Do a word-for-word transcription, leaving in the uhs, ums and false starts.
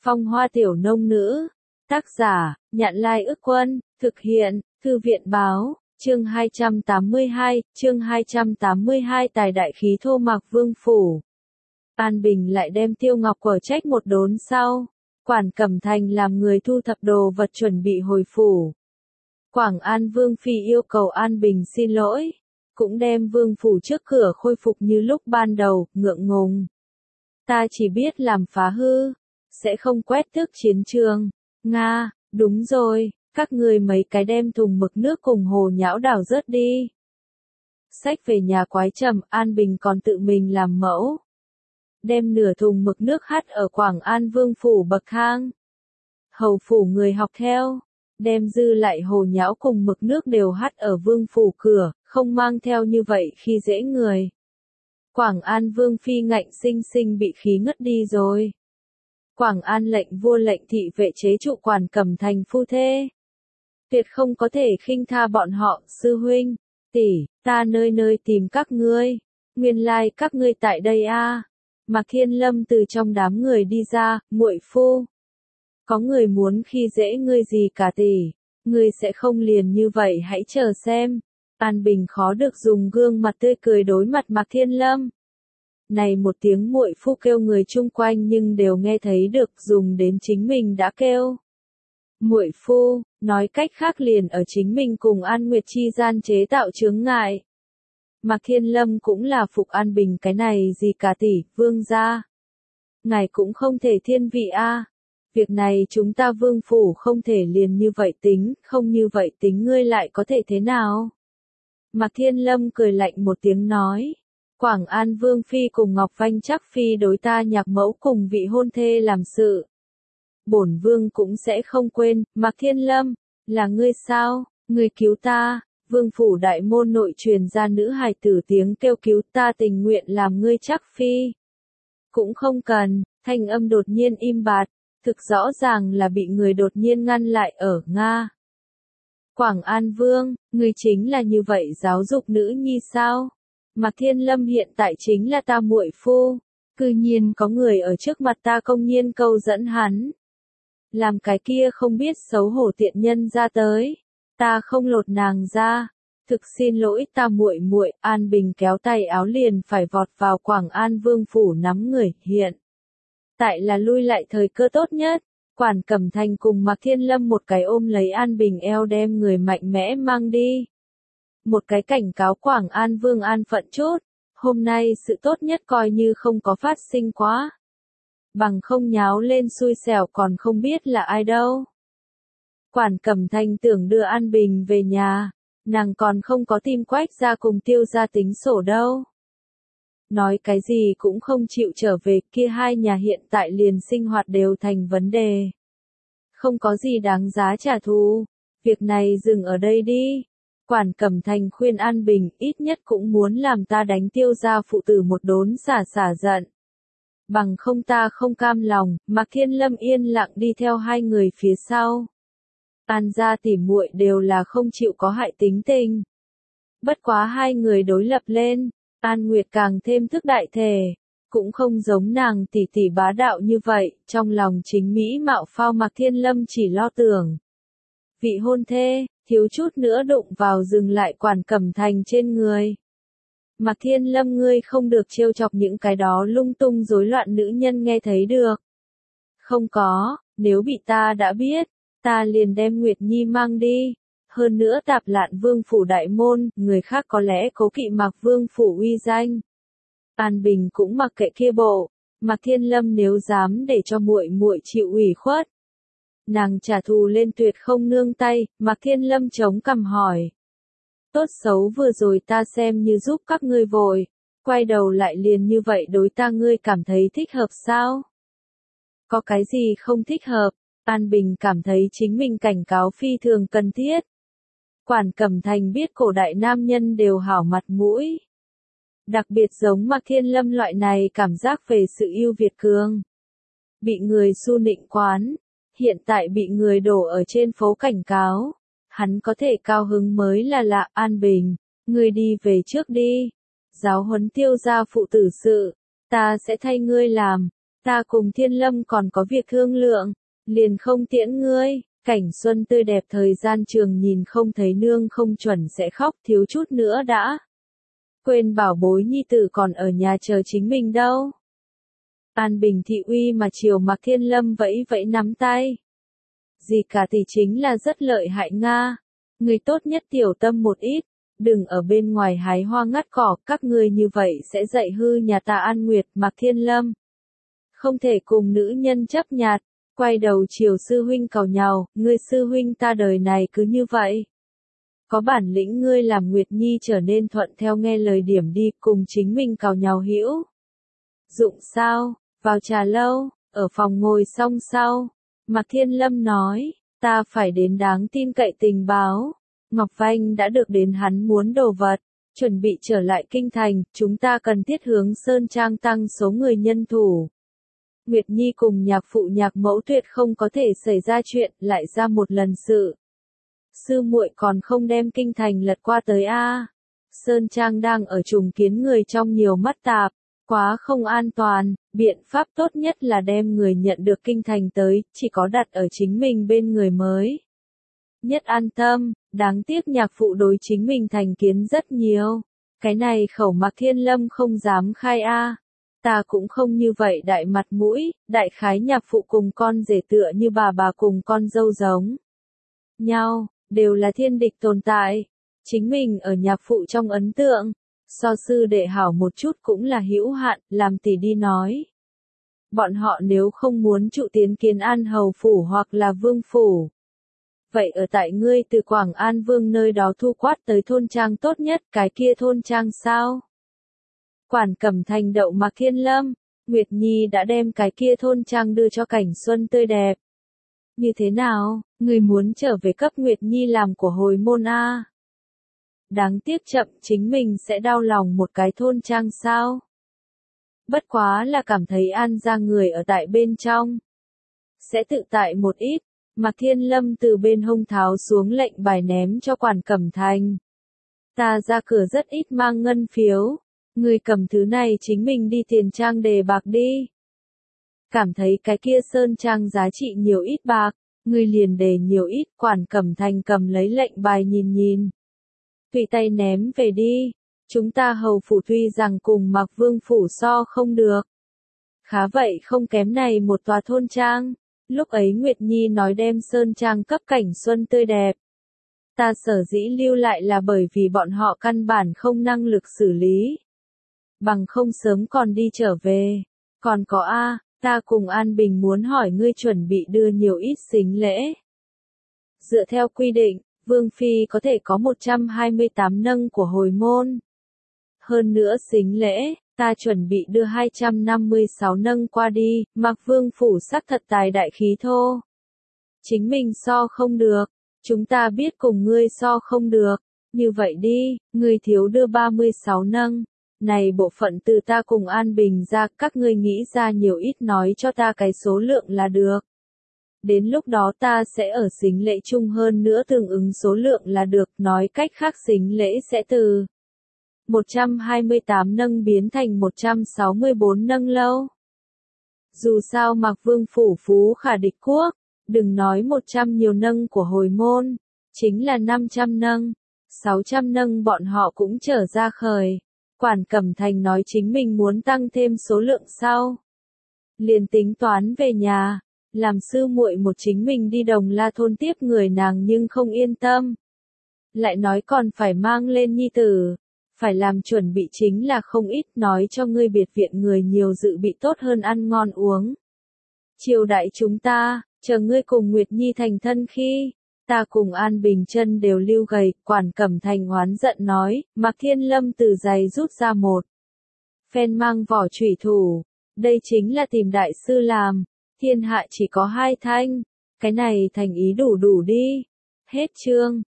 Phong hoa tiểu nông nữ. Tác giả, Nhạn Lai Ức Quân, thực hiện, Thư viện Báo, chương hai trăm tám mươi hai, chương hai trăm tám mươi hai tài đại khí thô Mạc Vương Phủ. An Bình lại đem Tiêu Ngọc quở trách một đốn sau. Quản Cẩm Thành làm người thu thập đồ vật chuẩn bị hồi phủ. Quảng An Vương Phi yêu cầu An Bình xin lỗi, cũng đem vương phủ trước cửa khôi phục như lúc ban đầu, ngượng ngùng. Ta chỉ biết làm phá hư, sẽ không quét tước chiến trường. Nga, đúng rồi, các người mấy cái đem thùng mực nước cùng hồ nhão đảo rớt đi. Xách về nhà quái trầm, An Bình còn tự mình làm mẫu. Đem nửa thùng mực nước hắt ở Quảng An Vương phủ bậc thang. Hầu phủ người học theo, đem dư lại hồ nhão cùng mực nước đều hắt ở vương phủ cửa, không mang theo như vậy khi dễ người. Quảng An Vương Phi ngạnh sinh sinh bị khí ngất đi rồi. Quảng An lệnh vua lệnh thị vệ chế trụ Quản Cẩm Thành phu thê. Tuyệt không có thể khinh tha bọn họ, sư huynh, tỷ, ta nơi nơi tìm các ngươi. Nguyên lai các ngươi tại đây a. À. Mạc Thiên Lâm từ trong đám người đi ra, muội phu. Có người muốn khi dễ ngươi gì cả tỷ, ngươi sẽ không liền như vậy, hãy chờ xem. An Bình khó được dùng gương mặt tươi cười đối mặt Mạc Thiên Lâm. Này một tiếng muội phu kêu người chung quanh nhưng đều nghe thấy được, dùng đến chính mình đã kêu. Muội phu, nói cách khác liền ở chính mình cùng An Nguyệt chi gian chế tạo chướng ngại. Mạc Thiên Lâm cũng là phục An Bình cái này gì cả tỷ, vương gia. Ngài cũng không thể thiên vị a. À. Việc này chúng ta vương phủ không thể liền như vậy tính, không như vậy tính ngươi lại có thể thế nào? Mạc Thiên Lâm cười lạnh một tiếng nói. Quảng An Vương Phi cùng Ngọc Vanh Trắc Phi đối ta nhạc mẫu cùng vị hôn thê làm sự. Bổn Vương cũng sẽ không quên, Mạc Thiên Lâm, là ngươi sao, ngươi cứu ta, Vương Phủ đại môn nội truyền ra nữ hài tử tiếng kêu cứu ta tình nguyện làm ngươi Trắc Phi. Cũng không cần, thanh âm đột nhiên im bặt, thực rõ ràng là bị người đột nhiên ngăn lại ở Nga. Quảng An Vương, ngươi chính là như vậy giáo dục nữ nhi sao? Mạc Thiên Lâm hiện tại chính là ta muội phu, cư nhiên có người ở trước mặt ta công nhiên câu dẫn hắn. Làm cái kia không biết xấu hổ tiện nhân ra tới, ta không lột nàng ra. Thực xin lỗi ta muội muội. An Bình kéo tay áo liền phải vọt vào Quảng An Vương phủ nắm người, hiện tại là lui lại thời cơ tốt nhất. Quản Cẩm Thành cùng Mạc Thiên Lâm một cái ôm lấy An Bình eo đem người mạnh mẽ mang đi. Một cái cảnh cáo Quảng An Vương an phận chút, hôm nay sự tốt nhất coi như không có phát sinh quá. Bằng không nháo lên xui xẻo còn không biết là ai đâu. Quản Cẩm Thành tưởng đưa An Bình về nhà, nàng còn không có tìm Quách ra cùng Tiêu ra tính sổ đâu. Nói cái gì cũng không chịu trở về, kia hai nhà hiện tại liền sinh hoạt đều thành vấn đề. Không có gì đáng giá trả thù, việc này dừng ở đây đi. Quản Cẩm Thành khuyên An Bình, ít nhất cũng muốn làm ta đánh Tiêu gia phụ tử một đốn xả xả giận. Bằng không ta không cam lòng. Mạc Thiên Lâm yên lặng đi theo hai người phía sau. An gia tỉ muội đều là không chịu có hại tính tình. Bất quá hai người đối lập lên, An Nguyệt càng thêm thức đại thể, cũng không giống nàng tỷ tỷ bá đạo như vậy, trong lòng chính mỹ mạo phao Mạc Thiên Lâm chỉ lo tưởng. Vị hôn thê, thiếu chút nữa đụng vào dừng lại Quản Cẩm Thành trên người. Mạc Thiên Lâm ngươi không được trêu chọc những cái đó lung tung rối loạn nữ nhân nghe thấy được. Không có, nếu bị ta đã biết, ta liền đem Nguyệt Nhi mang đi. Hơn nữa Tạp Lạn Vương phủ đại môn, người khác có lẽ cố kỵ Mạc Vương phủ uy danh. An Bình cũng mặc kệ kia bộ, Mạc Thiên Lâm nếu dám để cho muội muội chịu ủy khuất, nàng trả thù lên tuyệt không nương tay. Mạc Thiên Lâm chống cằm hỏi. Tốt xấu vừa rồi ta xem như giúp các ngươi vội, quay đầu lại liền như vậy đối ta, ngươi cảm thấy thích hợp sao? Có cái gì không thích hợp? An Bình cảm thấy chính mình cảnh cáo phi thường cần thiết. Quản Cẩm Thành biết cổ đại nam nhân đều hảo mặt mũi. Đặc biệt giống Mạc Thiên Lâm loại này cảm giác về sự ưu việt cường. Bị người su nịnh quán, hiện tại bị người đổ ở trên phố cảnh cáo. Hắn có thể cao hứng mới là lạ. An Bình, ngươi đi về trước đi. Giáo huấn Tiêu gia phụ tử sự, ta sẽ thay ngươi làm. Ta cùng Thiên Lâm còn có việc thương lượng, liền không tiễn ngươi. Cảnh xuân tươi đẹp thời gian trường nhìn không thấy nương không chuẩn sẽ khóc, thiếu chút nữa đã quên bảo bối nhi tử còn ở nhà chờ chính mình đâu. An Bình thị uy mà chiều Mạc Thiên Lâm vẫy vẫy nắm tay. Gì cả thì chính là rất lợi hại Nga. Người tốt nhất tiểu tâm một ít, đừng ở bên ngoài hái hoa ngắt cỏ, các ngươi như vậy sẽ dạy hư nhà ta An Nguyệt. Mạc Thiên Lâm không thể cùng nữ nhân chấp nhặt, quay đầu chiều sư huynh càu nhàu, ngươi sư huynh ta đời này cứ như vậy. Có bản lĩnh ngươi làm Nguyệt Nhi trở nên thuận theo nghe lời điểm đi, cùng chính mình càu nhàu hữu dụng sao, vào trà lâu, ở phòng ngồi xong sau. Mạc Thiên Lâm nói, ta phải đến đáng tin cậy tình báo. Ngọc Vanh đã được đến hắn muốn đồ vật, chuẩn bị trở lại kinh thành, chúng ta cần thiết hướng Sơn Trang tăng số người nhân thủ. Nguyệt Nhi cùng nhạc phụ nhạc mẫu tuyệt không có thể xảy ra chuyện, lại ra một lần sự. Sư muội còn không đem kinh thành lật qua tới a. Sơn Trang đang ở trùng kiến người trong nhiều mắt tạp, quá không an toàn, biện pháp tốt nhất là đem người nhận được kinh thành tới, chỉ có đặt ở chính mình bên người mới nhất an tâm. Đáng tiếc nhạc phụ đối chính mình thành kiến rất nhiều. Cái này khẩu Mạc Thiên Lâm không dám khai a. Ta cũng không như vậy đại mặt mũi, đại khái nhạc phụ cùng con rể tựa như bà bà cùng con dâu giống nhau, đều là thiên địch tồn tại. Chính mình ở nhạc phụ trong ấn tượng, so sư đệ hảo một chút cũng là hữu hạn, làm tỷ đi nói. Bọn họ nếu không muốn trụ tiến Kiến An hầu phủ hoặc là vương phủ, vậy ở tại ngươi từ Quảng An Vương nơi đó thu quát tới thôn trang tốt nhất, cái kia thôn trang sao? Quản Cẩm Thành đậu Mạc Thiên Lâm, Nguyệt Nhi đã đem cái kia thôn trang đưa cho Cảnh Xuân tươi đẹp. Như thế nào, người muốn trở về cấp Nguyệt Nhi làm của hồi môn a? Đáng tiếc chậm, chính mình sẽ đau lòng một cái thôn trang sao? Bất quá là cảm thấy An ra người ở tại bên trong sẽ tự tại một ít. Mạc Thiên Lâm từ bên hông tháo xuống lệnh bài ném cho Quản Cẩm Thành. Ta ra cửa rất ít mang ngân phiếu, người cầm thứ này chính mình đi tiền trang đề bạc đi. Cảm thấy cái kia sơn trang giá trị nhiều ít bạc, người liền đề nhiều ít. Quản Cẩm Thành cầm lấy lệnh bài nhìn nhìn, tùy tay ném về đi. Chúng ta hầu phủ tuy rằng cùng Mạc Vương phủ so không được, khá vậy không kém này một tòa thôn trang. Lúc ấy Nguyệt Nhi nói đem sơn trang cấp Cảnh Xuân tươi đẹp. Ta sở dĩ lưu lại là bởi vì bọn họ căn bản không năng lực xử lý. Bằng không sớm còn đi trở về. Còn có a, ta cùng An Bình muốn hỏi ngươi chuẩn bị đưa nhiều ít sính lễ. Dựa theo quy định, Vương Phi có thể có một trăm hai mươi tám nâng của hồi môn. Hơn nữa sính lễ, ta chuẩn bị đưa hai trăm năm mươi sáu nâng qua đi. Mạc Vương phủ sắc thật tài đại khí thô. Chính mình so không được, chúng ta biết cùng ngươi so không được. Như vậy đi, ngươi thiếu đưa ba mươi sáu nâng. Này bộ phận từ ta cùng An Bình ra, các ngươi nghĩ ra nhiều ít nói cho ta cái số lượng là được. Đến lúc đó ta sẽ ở sính lễ chung hơn nữa tương ứng số lượng là được. Nói cách khác sính lễ sẽ từ một trăm hai mươi tám nâng biến thành một trăm sáu mươi bốn nâng lâu. Dù sao Mạc Vương phủ phú khả địch quốc, đừng nói một trăm nhiều nâng của hồi môn, chính là năm trăm nâng, sáu trăm nâng bọn họ cũng trở ra khởi. Quản Cẩm Thành nói chính mình muốn tăng thêm số lượng sau. Liền tính toán về nhà, làm sư muội một chính mình đi Đồng La thôn tiếp người nàng nhưng không yên tâm. Lại nói còn phải mang lên nhi tử. Phải làm chuẩn bị chính là không ít, nói cho ngươi biệt viện người nhiều dự bị tốt hơn ăn ngon uống. Triều đại chúng ta, chờ ngươi cùng Nguyệt Nhi thành thân khi, ta cùng An Bình chân đều lưu gầy. Quản Cẩm Thành oán giận nói, Mạc Thiên Lâm từ giày rút ra một phen mang vỏ chủy thủ, đây chính là tìm đại sư làm, thiên hạ chỉ có hai thanh, cái này thành ý đủ đủ đi. Hết chương.